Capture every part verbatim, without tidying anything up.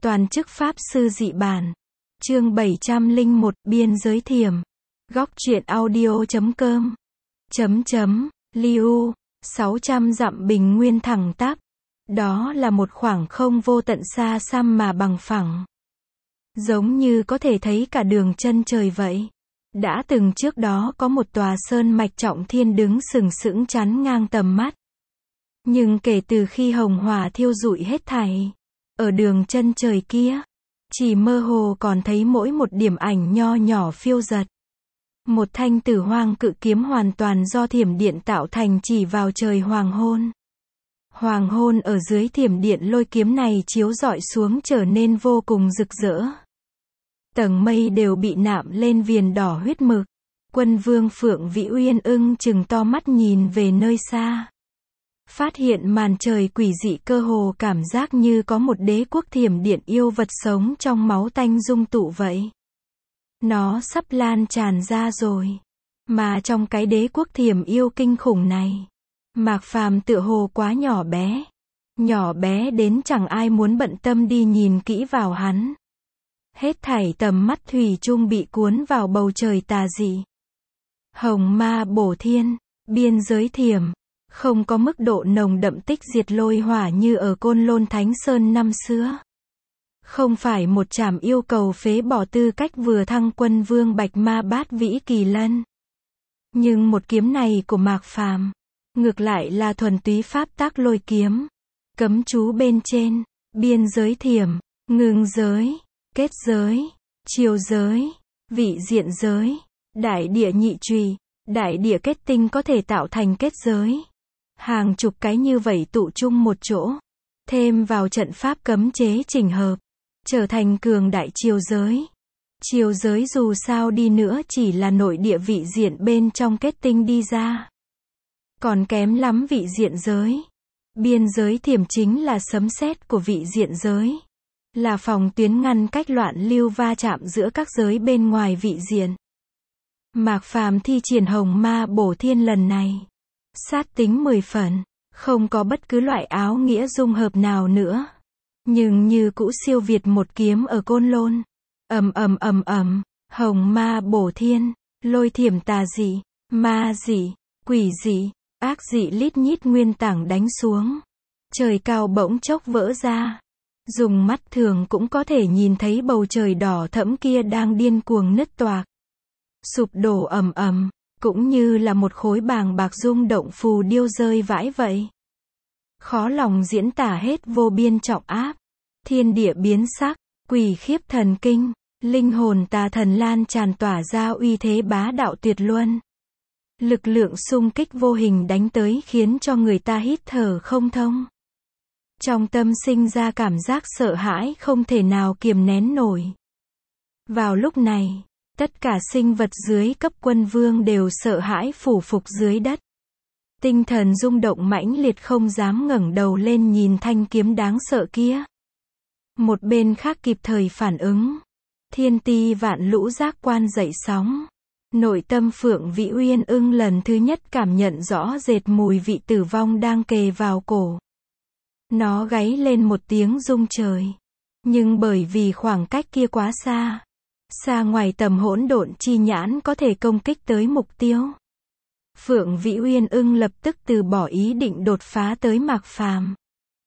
Toàn chức Pháp Sư Dị Bản. Chương bảy trăm lẻ một, Biên giới thiểm. Góc truyện audio chấm com. Chấm chấm, Liu, sáu trăm dặm bình nguyên thẳng tắp. Đó là một khoảng không vô tận xa xăm mà bằng phẳng. Giống như có thể thấy cả đường chân trời vậy. Đã từng trước đó có một tòa sơn mạch trọng thiên đứng sừng sững chắn ngang tầm mắt. Nhưng kể từ khi hồng hỏa thiêu rụi hết thảy, ở đường chân trời kia, chỉ mơ hồ còn thấy mỗi một điểm ảnh nho nhỏ phiêu dật. Một thanh tử hoang cự kiếm hoàn toàn do thiểm điện tạo thành chỉ vào trời hoàng hôn. Hoàng hôn ở dưới thiểm điện lôi kiếm này chiếu rọi xuống trở nên vô cùng rực rỡ. Tầng mây đều bị nạm lên viền đỏ huyết mực. Quân vương Phượng Vĩ Uyên ưng chừng to mắt nhìn về nơi xa. Phát hiện màn trời quỷ dị cơ hồ cảm giác như có một đế quốc thiểm điện yêu vật sống trong máu tanh dung tụ vậy. Nó sắp lan tràn ra rồi. Mà trong cái đế quốc thiểm yêu kinh khủng này, Mạc Phàm tựa hồ quá nhỏ bé. Nhỏ bé đến chẳng ai muốn bận tâm đi nhìn kỹ vào hắn. Hết thảy tầm mắt thủy chung bị cuốn vào bầu trời tà dị. Hồng ma bổ thiên, biên giới thiểm. Không có mức độ nồng đậm tích diệt lôi hỏa như ở Côn Lôn Thánh Sơn năm xưa. Không phải một trảm yêu cầu phế bỏ tư cách vừa thăng quân vương Bạch Ma Bát Vĩ Kỳ Lân. Nhưng một kiếm này của Mạc Phàm, ngược lại là thuần túy pháp tác lôi kiếm. Cấm chú bên trên, biên giới thiểm, ngưng giới, kết giới, chiều giới, vị diện giới, đại địa nhị trùy, đại địa kết tinh có thể tạo thành kết giới. Hàng chục cái như vậy tụ chung một chỗ, thêm vào trận pháp cấm chế chỉnh hợp, trở thành cường đại chiều giới. Chiều giới dù sao đi nữa chỉ là nội địa vị diện bên trong kết tinh đi ra. Còn kém lắm vị diện giới. Biên giới thiểm chính là sấm sét của vị diện giới. Là phòng tuyến ngăn cách loạn lưu va chạm giữa các giới bên ngoài vị diện. Mạc Phàm thi triển hồng ma bổ thiên lần này. Sát tính mười phần, không có bất cứ loại áo nghĩa dung hợp nào nữa. Nhưng như cũ siêu việt một kiếm ở Côn Lôn. Ầm ầm ầm ầm, hồng ma bổ thiên, lôi thiểm tà dị, ma dị, quỷ dị, ác dị lít nhít nguyên tảng đánh xuống. Trời cao bỗng chốc vỡ ra. Dùng mắt thường cũng có thể nhìn thấy bầu trời đỏ thẫm kia đang điên cuồng nứt toạc. Sụp đổ ầm ầm. Cũng như là một khối bàng bạc rung động phù điêu rơi vãi vậy. Khó lòng diễn tả hết vô biên trọng áp. Thiên địa biến sắc, quỷ khiếp thần kinh, linh hồn tà thần lan tràn tỏa ra uy thế bá đạo tuyệt luân. Lực lượng xung kích vô hình đánh tới khiến cho người ta hít thở không thông. Trong tâm sinh ra cảm giác sợ hãi không thể nào kiềm nén nổi. Vào lúc này, tất cả sinh vật dưới cấp quân vương đều sợ hãi phủ phục dưới đất. Tinh thần rung động mãnh liệt không dám ngẩng đầu lên nhìn thanh kiếm đáng sợ kia. Một bên khác kịp thời phản ứng. Thiên ti vạn lũ giác quan dậy sóng. Nội tâm Phượng Vĩ Uyên ưng lần thứ nhất cảm nhận rõ rệt mùi vị tử vong đang kề vào cổ. Nó gáy lên một tiếng rung trời. Nhưng bởi vì khoảng cách kia quá xa. Xa ngoài tầm hỗn độn chi nhãn có thể công kích tới mục tiêu. Phượng Vĩ Uyên ưng lập tức từ bỏ ý định đột phá tới Mạc Phàm.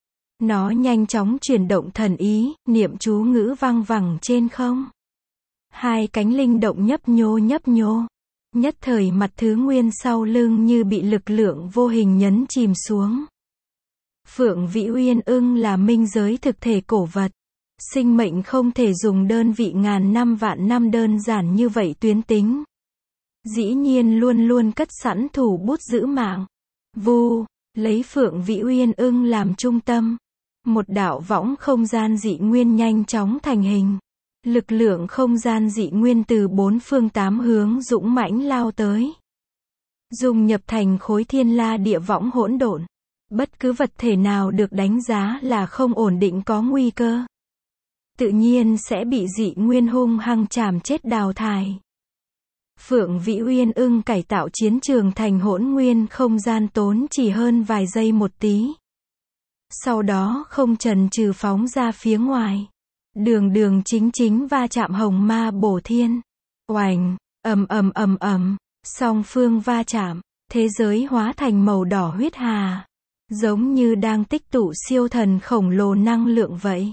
Nó nhanh chóng chuyển động thần ý, niệm chú ngữ vang vẳng trên không. Hai cánh linh động nhấp nhô nhấp nhô. Nhất thời mặt thứ nguyên sau lưng như bị lực lượng vô hình nhấn chìm xuống. Phượng Vĩ Uyên ưng là minh giới thực thể cổ vật. Sinh mệnh không thể dùng đơn vị ngàn năm vạn năm đơn giản như vậy tuyến tính. Dĩ nhiên luôn luôn cất sẵn thủ bút giữ mạng. Vu, lấy Phượng Vĩ Uyên ưng làm trung tâm. Một đạo võng không gian dị nguyên nhanh chóng thành hình. Lực lượng không gian dị nguyên từ bốn phương tám hướng dũng mãnh lao tới. Dùng nhập thành khối thiên la địa võng hỗn độn. Bất cứ vật thể nào được đánh giá là không ổn định có nguy cơ. Tự nhiên sẽ bị dị nguyên hung hăng chảm chết đào thải. Phượng Vĩ Uyên ưng cải tạo chiến trường thành hỗn nguyên không gian tốn chỉ hơn vài giây một tí. Sau đó không chần chừ phóng ra phía ngoài. Đường đường chính chính va chạm hồng ma bổ thiên. Oành, ầm ầm ầm ầm, song phương va chạm, thế giới hóa thành màu đỏ huyết hà, giống như đang tích tụ siêu thần khổng lồ năng lượng vậy.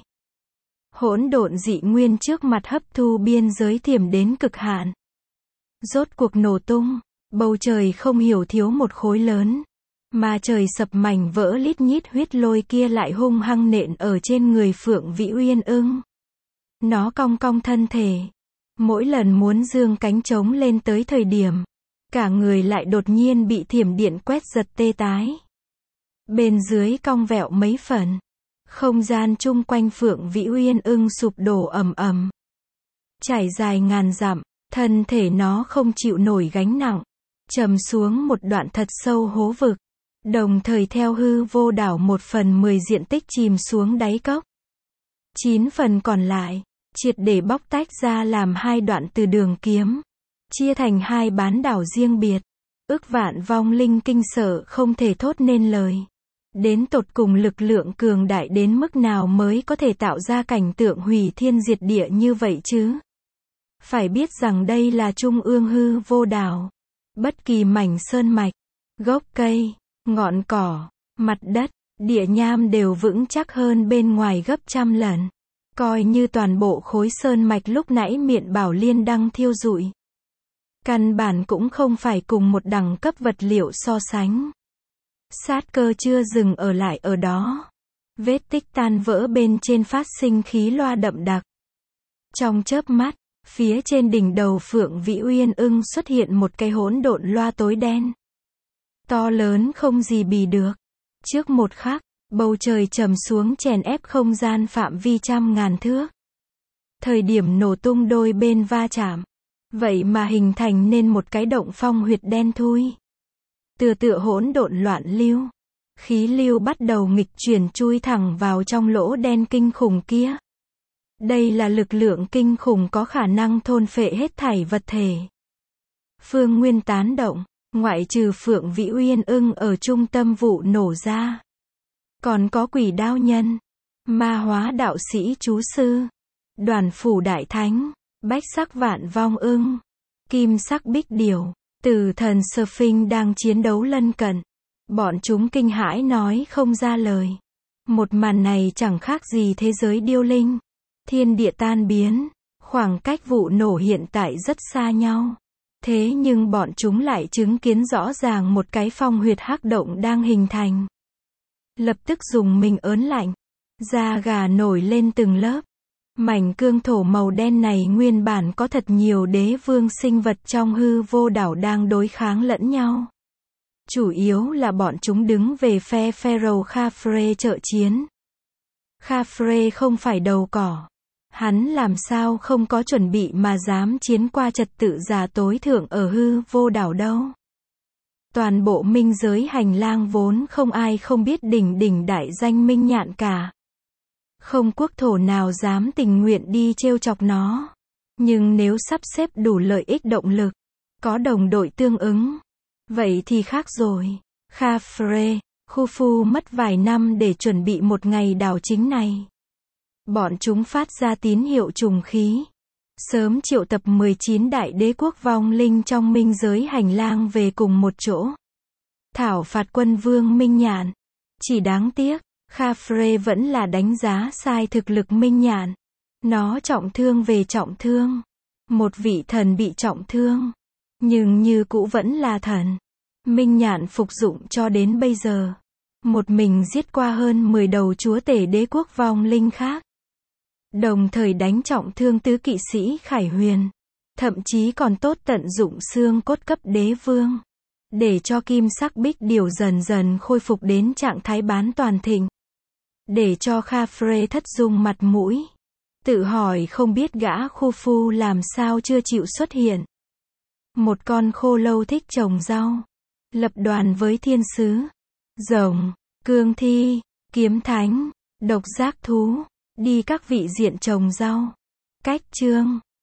Hỗn độn dị nguyên trước mặt hấp thu biên giới thiểm đến cực hạn. Rốt cuộc nổ tung, bầu trời không hiểu thiếu một khối lớn, mà trời sập mảnh vỡ lít nhít huyết lôi kia lại hung hăng nện ở trên người Phượng Vĩ Uyên Ưng. Nó cong cong thân thể, mỗi lần muốn giương cánh trống lên tới thời điểm, cả người lại đột nhiên bị thiểm điện quét giật tê tái. Bên dưới cong vẹo mấy phần, không gian chung quanh Phượng Vĩ Uyên Ưng sụp đổ ầm ầm. Trải dài ngàn dặm, thân thể nó không chịu nổi gánh nặng, trầm xuống một đoạn thật sâu hố vực, đồng thời theo hư vô đảo một phần mười diện tích chìm xuống đáy cốc. Chín phần còn lại, triệt để bóc tách ra làm hai đoạn từ đường kiếm, chia thành hai bán đảo riêng biệt. Ức vạn vong linh kinh sợ không thể thốt nên lời. Đến tột cùng lực lượng cường đại đến mức nào mới có thể tạo ra cảnh tượng hủy thiên diệt địa như vậy chứ? Phải biết rằng đây là trung ương hư vô đảo. Bất kỳ mảnh sơn mạch, gốc cây, ngọn cỏ, mặt đất, địa nham đều vững chắc hơn bên ngoài gấp trăm lần. Coi như toàn bộ khối sơn mạch lúc nãy Miện Bảo Liên đang thiêu rụi. Căn bản cũng không phải cùng một đẳng cấp vật liệu so sánh. Sát cơ chưa dừng ở lại ở đó. Vết tích tan vỡ bên trên phát sinh khí loa đậm đặc. Trong chớp mắt, phía trên đỉnh đầu Phượng Vĩ Uyên Ưng xuất hiện một cái hỗn độn loa tối đen. To lớn không gì bì được. Trước một khắc, bầu trời trầm xuống chèn ép không gian phạm vi trăm ngàn thước. Thời điểm nổ tung đôi bên va chạm, vậy mà hình thành nên một cái động phong huyệt đen thui. Từ tựa hỗn độn loạn lưu, khí lưu bắt đầu nghịch chuyển chui thẳng vào trong lỗ đen kinh khủng kia. Đây là lực lượng kinh khủng có khả năng thôn phệ hết thảy vật thể. Phương nguyên tán động, ngoại trừ Phượng Vĩ Uyên Ưng ở trung tâm vụ nổ ra. Còn có quỷ đao nhân, ma hóa đạo sĩ chú sư, đoàn phủ đại thánh, bách sắc vạn vong ưng, kim sắc bích điểu, tử thần Surfing đang chiến đấu lân cận. Bọn chúng kinh hãi nói không ra lời. Một màn này chẳng khác gì thế giới điêu linh. Thiên địa tan biến, khoảng cách vụ nổ hiện tại rất xa nhau. Thế nhưng bọn chúng lại chứng kiến rõ ràng một cái phong huyệt hắc động đang hình thành. Lập tức dùng mình ớn lạnh, da gà nổi lên từng lớp. Mảnh cương thổ màu đen này nguyên bản có thật nhiều đế vương sinh vật trong hư vô đảo đang đối kháng lẫn nhau. Chủ yếu là bọn chúng đứng về phe Pharaoh Khafre trợ chiến. Khafre không phải đầu cỏ. Hắn làm sao không có chuẩn bị mà dám chiến qua trật tự giả tối thượng ở hư vô đảo đâu. Toàn bộ minh giới hành lang vốn không ai không biết đỉnh đỉnh đại danh Minh Nhạn cả. Không quốc thổ nào dám tình nguyện đi trêu chọc nó. Nhưng nếu sắp xếp đủ lợi ích động lực, có đồng đội tương ứng, vậy thì khác rồi. Khafre, Khufu mất vài năm để chuẩn bị một ngày đảo chính này. Bọn chúng phát ra tín hiệu trùng khí. Sớm triệu tập mười chín đại đế quốc vong linh trong minh giới hành lang về cùng một chỗ. Thảo phạt quân vương Minh Nhạn. Chỉ đáng tiếc, Khafre vẫn là đánh giá sai thực lực Minh Nhạn. Nó trọng thương về trọng thương. Một vị thần bị trọng thương. Nhưng như cũ vẫn là thần. Minh Nhạn phục dụng cho đến bây giờ. Một mình giết qua hơn mười đầu chúa tể đế quốc vong linh khác. Đồng thời đánh trọng thương tứ kỵ sĩ Khải Huyền. Thậm chí còn tốt tận dụng xương cốt cấp đế vương. Để cho kim sắc bích điểu dần dần khôi phục đến trạng thái bán toàn thịnh. Để cho Khafre thất dung mặt mũi. Tự hỏi không biết gã Khufu làm sao chưa chịu xuất hiện. Một con khô lâu thích trồng rau. Lập đoàn với thiên sứ, rồng, cương thi, kiếm thánh, độc giác thú. Đi các vị diện trồng rau. Cách chương